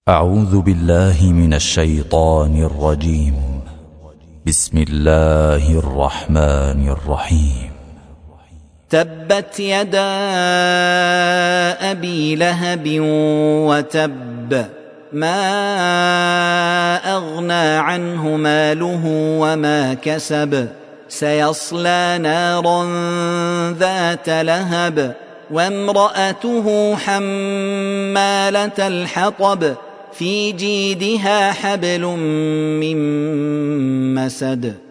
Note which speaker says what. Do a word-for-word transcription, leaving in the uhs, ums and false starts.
Speaker 1: أعوذ بالله من الشيطان الرجيم. بسم الله الرحمن الرحيم.
Speaker 2: تبت يدا أبي لهب وتب، ما أغنى عنه ماله وما كسب، سيصلى نارا ذات لهب وامرأته حمالة الحطب في جيدها حبل من مسد.